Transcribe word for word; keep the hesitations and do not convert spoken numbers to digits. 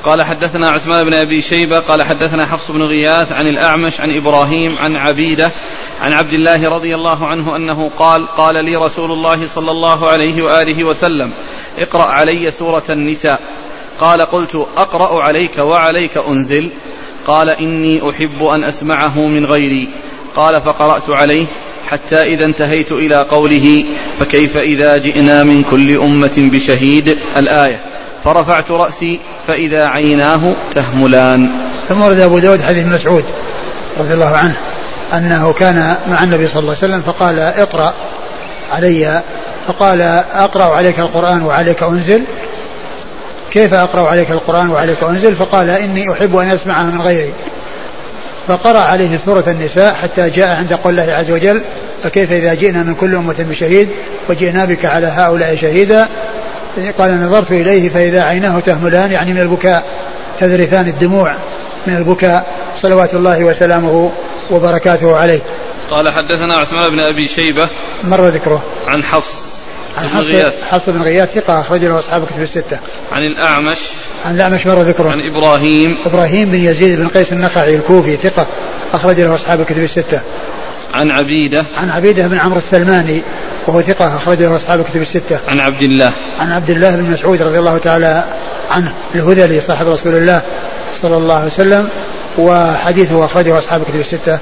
قال حدثنا عثمان بن أبي شيبة قال حدثنا حفص بن غياث عن الأعمش عن إبراهيم عن عبيدة عن عبد الله رضي الله عنه أنه قال قال لي رسول الله صلى الله عليه وآله وسلم اقرأ علي سورة النساء. قال قلت أقرأ عليك وعليك أنزل؟ قال إني أحب أن أسمعه من غيري. قال فقرأت عليه حتى إذا انتهيت إلى قوله فكيف إذا جئنا من كل أمة بشهيد الآية فرفعت رأسي فإذا عيناه تهملان. ثم ورد أبو داود حديث مسعود رضي الله عنه أنه كان مع النبي صلى الله عليه وسلم فقال اقرأ علي، فقال أقرأ عليك القرآن وعليك أنزل؟ كيف أقرأ عليك القرآن وعليك أنزل؟ فقال إني أحب أن أسمعه من غيري. فقرأ عليه سورة النساء حتى جاء عند قول الله عز وجل فكيف إذا جئنا من كل أمة بشهيد وجئنا بك على هؤلاء شهيدا. قال نظرت إليه فإذا عيناه تهملان، يعني من البكاء، تذرفان الدموع من البكاء صلوات الله وسلامه وبركاته عليه. قال حدثنا عثمان بن أبي شيبة مر ذكره عن حفص عن حفص, حفص بن غياث ثقة أخرج له أصحاب كتب الستة. عن الأعمش عن الأعمش مر ذكره. عن إبراهيم إبراهيم بن يزيد بن قيس النخعي الكوفي ثقة أخرج له أصحاب كتب الستة. عن عبيدة عن عبيدة بن عمرو السلماني وهو ثقة أخرج له أصحاب كتب الستة. عن عبد الله عن عبد الله بن مسعود رضي الله تعالى عنه الهذلي صاحب رسول الله صلى الله عليه وسلم، وحديثه أخرجه أصحاب كتب الستة.